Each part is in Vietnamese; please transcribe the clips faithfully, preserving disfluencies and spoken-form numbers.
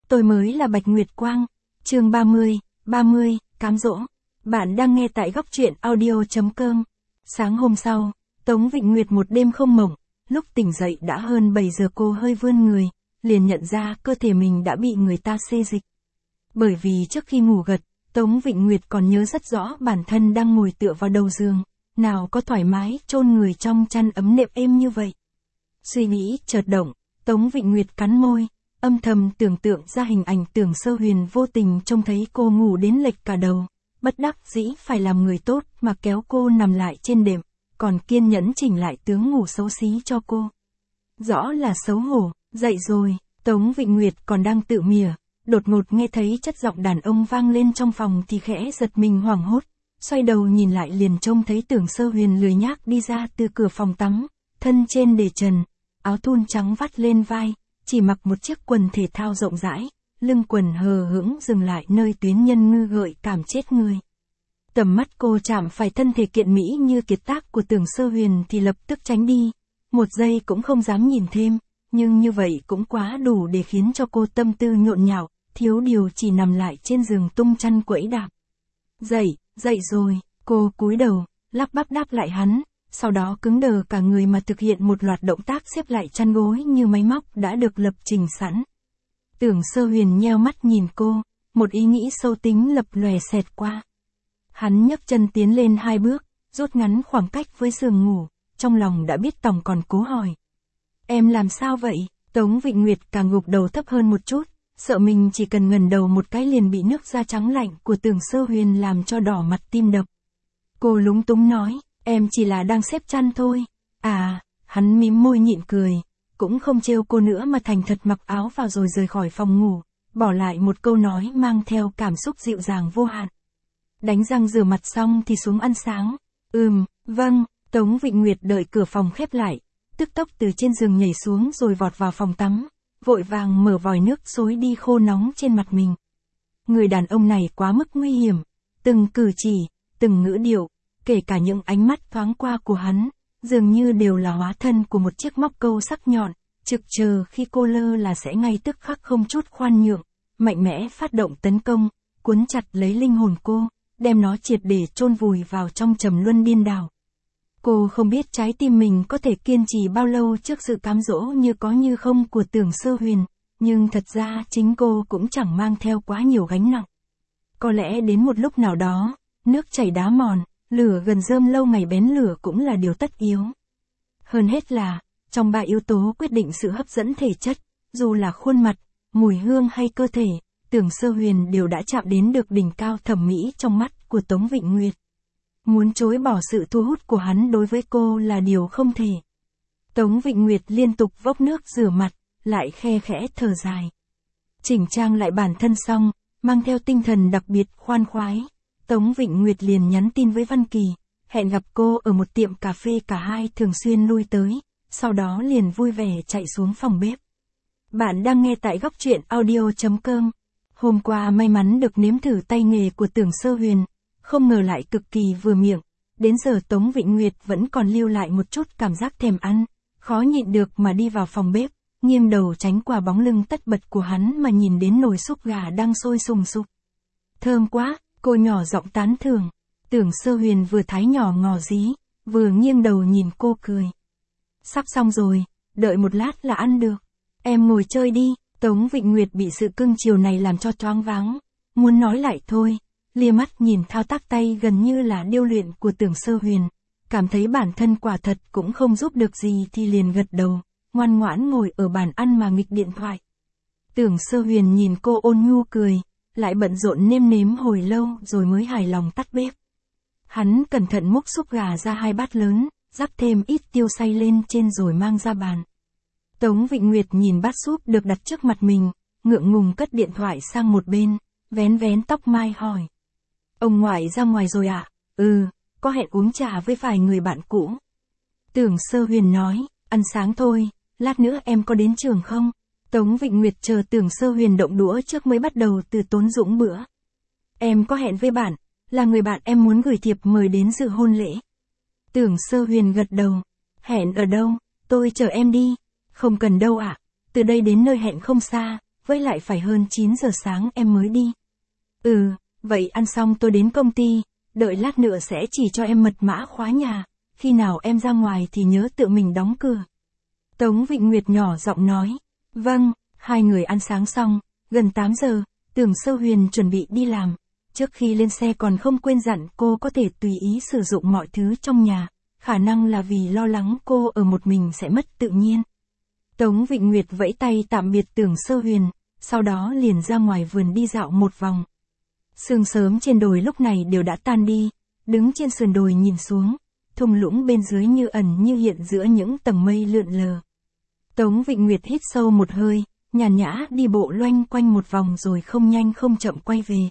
Tôi mới là Bạch Nguyệt Quang. Chương ba mươi, ba mươi, cám dỗ. Bạn đang nghe tại góc truyện audio chấm com. Sáng hôm sau, Tống Vịnh Nguyệt một đêm không mộng, lúc tỉnh dậy đã hơn bảy giờ. Cô hơi vươn người, liền nhận ra cơ thể mình đã bị người ta xê dịch. Bởi vì trước khi ngủ gật, Tống Vịnh Nguyệt còn nhớ rất rõ bản thân đang ngồi tựa vào đầu giường, nào có thoải mái chôn người trong chăn ấm nệm êm như vậy. Suy nghĩ chợt động, Tống Vịnh Nguyệt cắn môi, âm thầm tưởng tượng ra hình ảnh Tưởng Sơ Huyền vô tình trông thấy cô ngủ đến lệch cả đầu, bất đắc dĩ phải làm người tốt mà kéo cô nằm lại trên đệm, còn kiên nhẫn chỉnh lại tướng ngủ xấu xí cho cô. Rõ là xấu hổ. Dậy rồi, Tống Vịnh Nguyệt còn đang tự mỉa, đột ngột nghe thấy chất giọng đàn ông vang lên trong phòng thì khẽ giật mình hoảng hốt, xoay đầu nhìn lại liền trông thấy Tưởng Sơ Huyền lười nhác đi ra từ cửa phòng tắm, thân trên để trần, áo thun trắng vắt lên vai, chỉ mặc một chiếc quần thể thao rộng rãi, lưng quần hờ hững dừng lại nơi tuyến nhân ngư gợi cảm chết người. Tầm mắt cô chạm phải thân thể kiện mỹ như kiệt tác của Tưởng Sơ Huyền thì lập tức tránh đi, một giây cũng không dám nhìn thêm, nhưng như vậy cũng quá đủ để khiến cho cô tâm tư nhộn nhạo, thiếu điều chỉ nằm lại trên giường tung chăn quẫy đạp. Dậy, dậy rồi, cô cúi đầu, lắp bắp đáp lại hắn, sau đó cứng đờ cả người mà thực hiện một loạt động tác xếp lại chăn gối như máy móc đã được lập trình sẵn. Tưởng Sơ Huyền nheo mắt nhìn cô, một ý nghĩ sâu tính lập lòe xẹt qua. Hắn nhấc chân tiến lên hai bước, rút ngắn khoảng cách với giường ngủ, trong lòng đã biết tòng còn cố hỏi. Em làm sao vậy? Tống Vịnh Nguyệt càng gục đầu thấp hơn một chút, sợ mình chỉ cần ngẩng đầu một cái liền bị nước da trắng lạnh của Tưởng Sơ Huyền làm cho đỏ mặt tim đập. Cô lúng túng nói, em chỉ là đang xếp chăn thôi. À, hắn mím môi nhịn cười, cũng không trêu cô nữa mà thành thật mặc áo vào rồi rời khỏi phòng ngủ, bỏ lại một câu nói mang theo cảm xúc dịu dàng vô hạn. Đánh răng rửa mặt xong thì xuống ăn sáng. Ừm, vâng. Tống Vịnh Nguyệt đợi cửa phòng khép lại, tức tốc từ trên giường nhảy xuống rồi vọt vào phòng tắm, vội vàng mở vòi nước xối đi khô nóng trên mặt mình. Người đàn ông này quá mức nguy hiểm, từng cử chỉ, từng ngữ điệu, kể cả những ánh mắt thoáng qua của hắn, dường như đều là hóa thân của một chiếc móc câu sắc nhọn, trực chờ khi cô lơ là sẽ ngay tức khắc không chút khoan nhượng, mạnh mẽ phát động tấn công, cuốn chặt lấy linh hồn cô, đem nó triệt để chôn vùi vào trong trầm luân điên đảo. Cô không biết trái tim mình có thể kiên trì bao lâu trước sự cám dỗ như có như không của Tưởng Sơ Huyền, nhưng thật ra chính cô cũng chẳng mang theo quá nhiều gánh nặng. Có lẽ đến một lúc nào đó, nước chảy đá mòn, lửa gần rơm lâu ngày bén lửa cũng là điều tất yếu. Hơn hết là, trong ba yếu tố quyết định sự hấp dẫn thể chất, dù là khuôn mặt, mùi hương hay cơ thể, Tưởng Sơ Huyền đều đã chạm đến được đỉnh cao thẩm mỹ trong mắt của Tống Vịnh Nguyệt. Muốn chối bỏ sự thu hút của hắn đối với cô là điều không thể. Tống Vịnh Nguyệt liên tục vốc nước rửa mặt, lại khe khẽ thở dài. Chỉnh trang lại bản thân xong, mang theo tinh thần đặc biệt khoan khoái, Tống Vịnh Nguyệt liền nhắn tin với Văn Kỳ, hẹn gặp cô ở một tiệm cà phê cả hai thường xuyên lui tới, sau đó liền vui vẻ chạy xuống phòng bếp. Bạn đang nghe tại góc truyện audio chấm com. Hôm qua may mắn được nếm thử tay nghề của Tưởng Sơ Huyền, không ngờ lại cực kỳ vừa miệng, đến giờ Tống Vịnh Nguyệt vẫn còn lưu lại một chút cảm giác thèm ăn, khó nhịn được mà đi vào phòng bếp, nghiêng đầu tránh qua bóng lưng tất bật của hắn mà nhìn đến nồi súp gà đang sôi sùng sục. Thơm quá, cô nhỏ giọng tán thưởng. Tưởng Sơ Huyền vừa thái nhỏ ngò dí, vừa nghiêng đầu nhìn cô cười. Sắp xong rồi, đợi một lát là ăn được. Em ngồi chơi đi. Tống Vịnh Nguyệt bị sự cưng chiều này làm cho choáng váng, muốn nói lại thôi, lia mắt nhìn thao tác tay gần như là điêu luyện của Tưởng Sơ Huyền, cảm thấy bản thân quả thật cũng không giúp được gì thì liền gật đầu, ngoan ngoãn ngồi ở bàn ăn mà nghịch điện thoại. Tưởng Sơ Huyền nhìn cô ôn nhu cười, lại bận rộn nêm nếm hồi lâu rồi mới hài lòng tắt bếp. Hắn cẩn thận múc súp gà ra hai bát lớn, rắc thêm ít tiêu xay lên trên rồi mang ra bàn. Tống Vịnh Nguyệt nhìn bát súp được đặt trước mặt mình, ngượng ngùng cất điện thoại sang một bên, vén vén tóc mai hỏi. Ông ngoại ra ngoài rồi ạ? À? Ừ, có hẹn uống trà với vài người bạn cũ. Tưởng Sơ Huyền nói, ăn sáng thôi, lát nữa em có đến trường không? Tống Vịnh Nguyệt chờ Tưởng Sơ Huyền động đũa trước mới bắt đầu từ tốn dũng bữa. Em có hẹn với bạn, là người bạn em muốn gửi thiệp mời đến dự hôn lễ. Tưởng Sơ Huyền gật đầu, hẹn ở đâu, tôi chờ em đi. Không cần đâu ạ, à. Từ đây đến nơi hẹn không xa, với lại phải hơn chín giờ sáng em mới đi. Ừ, vậy ăn xong tôi đến công ty, đợi lát nữa sẽ chỉ cho em mật mã khóa nhà, khi nào em ra ngoài thì nhớ tự mình đóng cửa. Tống Vịnh Nguyệt nhỏ giọng nói. Vâng, hai người ăn sáng xong, gần tám giờ, Tưởng Sơ Huyền chuẩn bị đi làm. Trước khi lên xe còn không quên dặn cô có thể tùy ý sử dụng mọi thứ trong nhà, khả năng là vì lo lắng cô ở một mình sẽ mất tự nhiên. Tống Vịnh Nguyệt vẫy tay tạm biệt Tưởng Sơ Huyền, sau đó liền ra ngoài vườn đi dạo một vòng. Sương sớm trên đồi lúc này đều đã tan đi, đứng trên sườn đồi nhìn xuống, thung lũng bên dưới như ẩn như hiện giữa những tầng mây lượn lờ. Tống Vịnh Nguyệt hít sâu một hơi, nhàn nhã đi bộ loanh quanh một vòng rồi không nhanh không chậm quay về.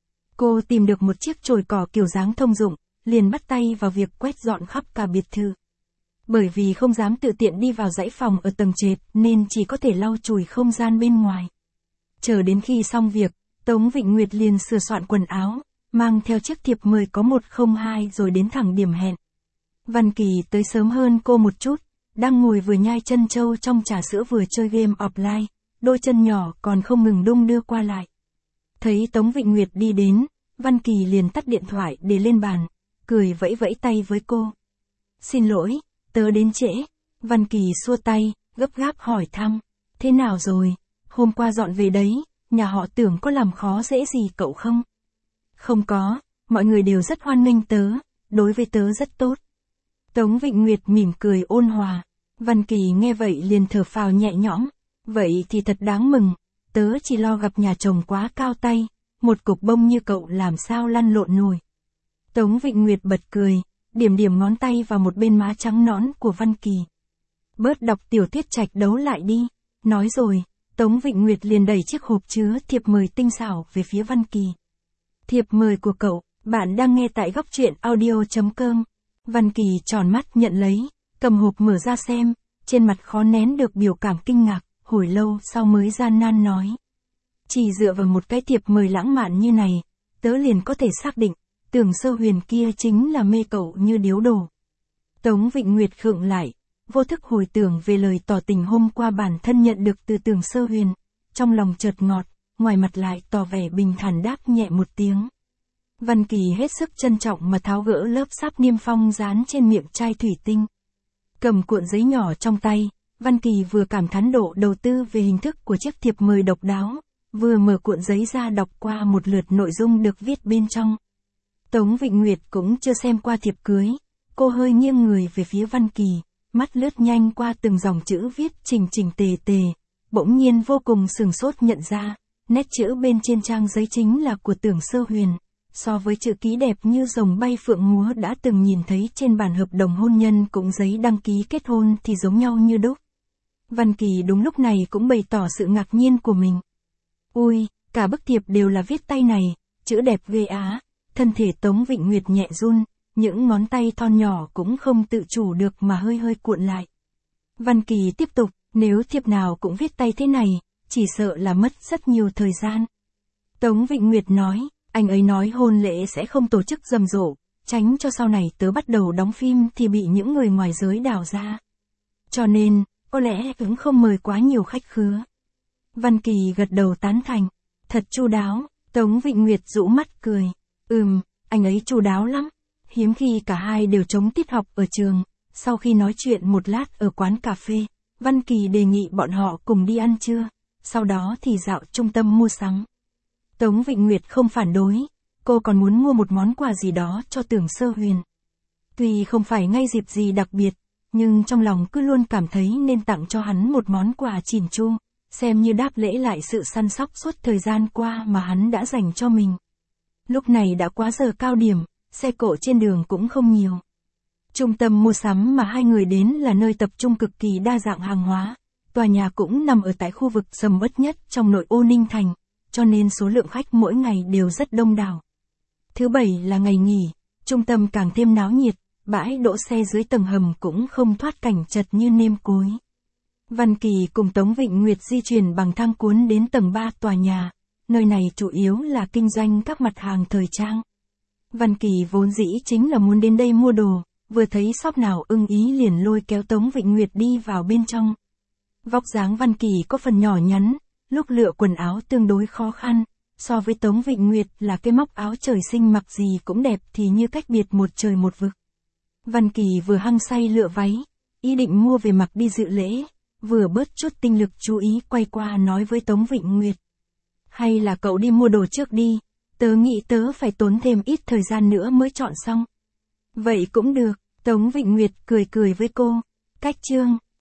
Cô tìm được một chiếc chổi cỏ kiểu dáng thông dụng, liền bắt tay vào việc quét dọn khắp cả biệt thự. Bởi vì không dám tự tiện đi vào dãy phòng ở tầng trệt nên chỉ có thể lau chùi không gian bên ngoài. Chờ đến khi xong việc, Tống Vịnh Nguyệt liền sửa soạn quần áo, mang theo chiếc thiệp mời có một không hai rồi đến thẳng điểm hẹn. Văn Kỳ tới sớm hơn cô một chút, đang ngồi vừa nhai chân trâu trong trà sữa vừa chơi game offline, đôi chân nhỏ còn không ngừng đung đưa qua lại. Thấy Tống Vịnh Nguyệt đi đến, Văn Kỳ liền tắt điện thoại để lên bàn, cười vẫy vẫy tay với cô. Xin lỗi, tớ đến trễ. Văn Kỳ xua tay, gấp gáp hỏi thăm. Thế nào rồi? Hôm qua dọn về đấy, nhà họ Tưởng có làm khó dễ gì cậu không? Không có, mọi người đều rất hoan nghênh tớ, đối với tớ rất tốt. Tống Vịnh Nguyệt mỉm cười ôn hòa. Văn Kỳ nghe vậy liền thở phào nhẹ nhõm. Vậy thì thật đáng mừng, tớ chỉ lo gặp nhà chồng quá cao tay, một cục bông như cậu làm sao lăn lộn nổi. Tống Vịnh Nguyệt bật cười, điểm điểm ngón tay vào một bên má trắng nõn của Văn Kỳ. Bớt đọc tiểu thuyết trạch đấu lại đi. Nói rồi, Tống Vịnh Nguyệt liền đẩy chiếc hộp chứa thiệp mời tinh xảo về phía Văn Kỳ. Thiệp mời của cậu, bạn đang nghe tại góc truyện audio chấm com. Văn Kỳ tròn mắt nhận lấy, cầm hộp mở ra xem, trên mặt khó nén được biểu cảm kinh ngạc, hồi lâu sau mới gian nan nói. Chỉ dựa vào một cái thiệp mời lãng mạn như này, tớ liền có thể xác định, Tưởng Sơ Huyền kia chính là mê cậu như điếu đổ. Tống Vịnh Nguyệt khựng lại, vô thức hồi tưởng về lời tỏ tình hôm qua bản thân nhận được từ Tưởng Sơ Huyền, trong lòng chợt ngọt, ngoài mặt lại tỏ vẻ bình thản đáp nhẹ một tiếng. Văn Kỳ hết sức trân trọng mà tháo gỡ lớp sáp niêm phong dán trên miệng chai thủy tinh. Cầm cuộn giấy nhỏ trong tay, Văn Kỳ vừa cảm thán độ đầu tư về hình thức của chiếc thiệp mời độc đáo, vừa mở cuộn giấy ra đọc qua một lượt nội dung được viết bên trong. Tống Vịnh Nguyệt cũng chưa xem qua thiệp cưới, cô hơi nghiêng người về phía Văn Kỳ, mắt lướt nhanh qua từng dòng chữ viết chỉnh chỉnh tề tề, bỗng nhiên vô cùng sửng sốt nhận ra, nét chữ bên trên trang giấy chính là của Tưởng Sơ Huyền, so với chữ ký đẹp như rồng bay phượng múa đã từng nhìn thấy trên bản hợp đồng hôn nhân cũng giấy đăng ký kết hôn thì giống nhau như đúc. Văn Kỳ đúng lúc này cũng bày tỏ sự ngạc nhiên của mình. Ui, cả bức thiệp đều là viết tay này, chữ đẹp ghê á. Thân thể Tống Vịnh Nguyệt nhẹ run, những ngón tay thon nhỏ cũng không tự chủ được mà hơi hơi cuộn lại. Văn Kỳ tiếp tục, nếu thiệp nào cũng viết tay thế này, chỉ sợ là mất rất nhiều thời gian. Tống Vịnh Nguyệt nói, anh ấy nói hôn lễ sẽ không tổ chức rầm rộ, tránh cho sau này tớ bắt đầu đóng phim thì bị những người ngoài giới đào ra. Cho nên, có lẽ cũng không mời quá nhiều khách khứa. Văn Kỳ gật đầu tán thành, thật chu đáo. Tống Vịnh Nguyệt rũ mắt cười. Ừm, anh ấy chu đáo lắm. Hiếm khi cả hai đều chống tiết học ở trường. Sau khi nói chuyện một lát ở quán cà phê, Văn Kỳ đề nghị bọn họ cùng đi ăn trưa, sau đó thì dạo trung tâm mua sắm. Tống Vịnh Nguyệt không phản đối, cô còn muốn mua một món quà gì đó cho Tưởng Sơ Huyền. Tuy không phải ngay dịp gì đặc biệt, nhưng trong lòng cứ luôn cảm thấy nên tặng cho hắn một món quà chỉn chu, xem như đáp lễ lại sự săn sóc suốt thời gian qua mà hắn đã dành cho mình. Lúc này đã quá giờ cao điểm, xe cộ trên đường cũng không nhiều. Trung tâm mua sắm mà hai người đến là nơi tập trung cực kỳ đa dạng hàng hóa, tòa nhà cũng nằm ở tại khu vực sầm uất nhất trong nội ô Ninh Thành, cho nên số lượng khách mỗi ngày đều rất đông đảo. Thứ bảy là ngày nghỉ, trung tâm càng thêm náo nhiệt, bãi đỗ xe dưới tầng hầm cũng không thoát cảnh chật như nêm cối. Văn Kỳ cùng Tống Vịnh Nguyệt di chuyển bằng thang cuốn đến tầng ba tòa nhà, nơi này chủ yếu là kinh doanh các mặt hàng thời trang. Văn Kỳ vốn dĩ chính là muốn đến đây mua đồ, vừa thấy shop nào ưng ý liền lôi kéo Tống Vịnh Nguyệt đi vào bên trong. Vóc dáng Văn Kỳ có phần nhỏ nhắn, lúc lựa quần áo tương đối khó khăn, so với Tống Vịnh Nguyệt là cái móc áo trời sinh mặc gì cũng đẹp thì như cách biệt một trời một vực. Văn Kỳ vừa hăng say lựa váy, ý định mua về mặc đi dự lễ, vừa bớt chút tinh lực chú ý quay qua nói với Tống Vịnh Nguyệt. Hay là cậu đi mua đồ trước đi, tớ nghĩ tớ phải tốn thêm ít thời gian nữa mới chọn xong. Vậy cũng được, Tống Vịnh Nguyệt cười cười với cô. Cách chương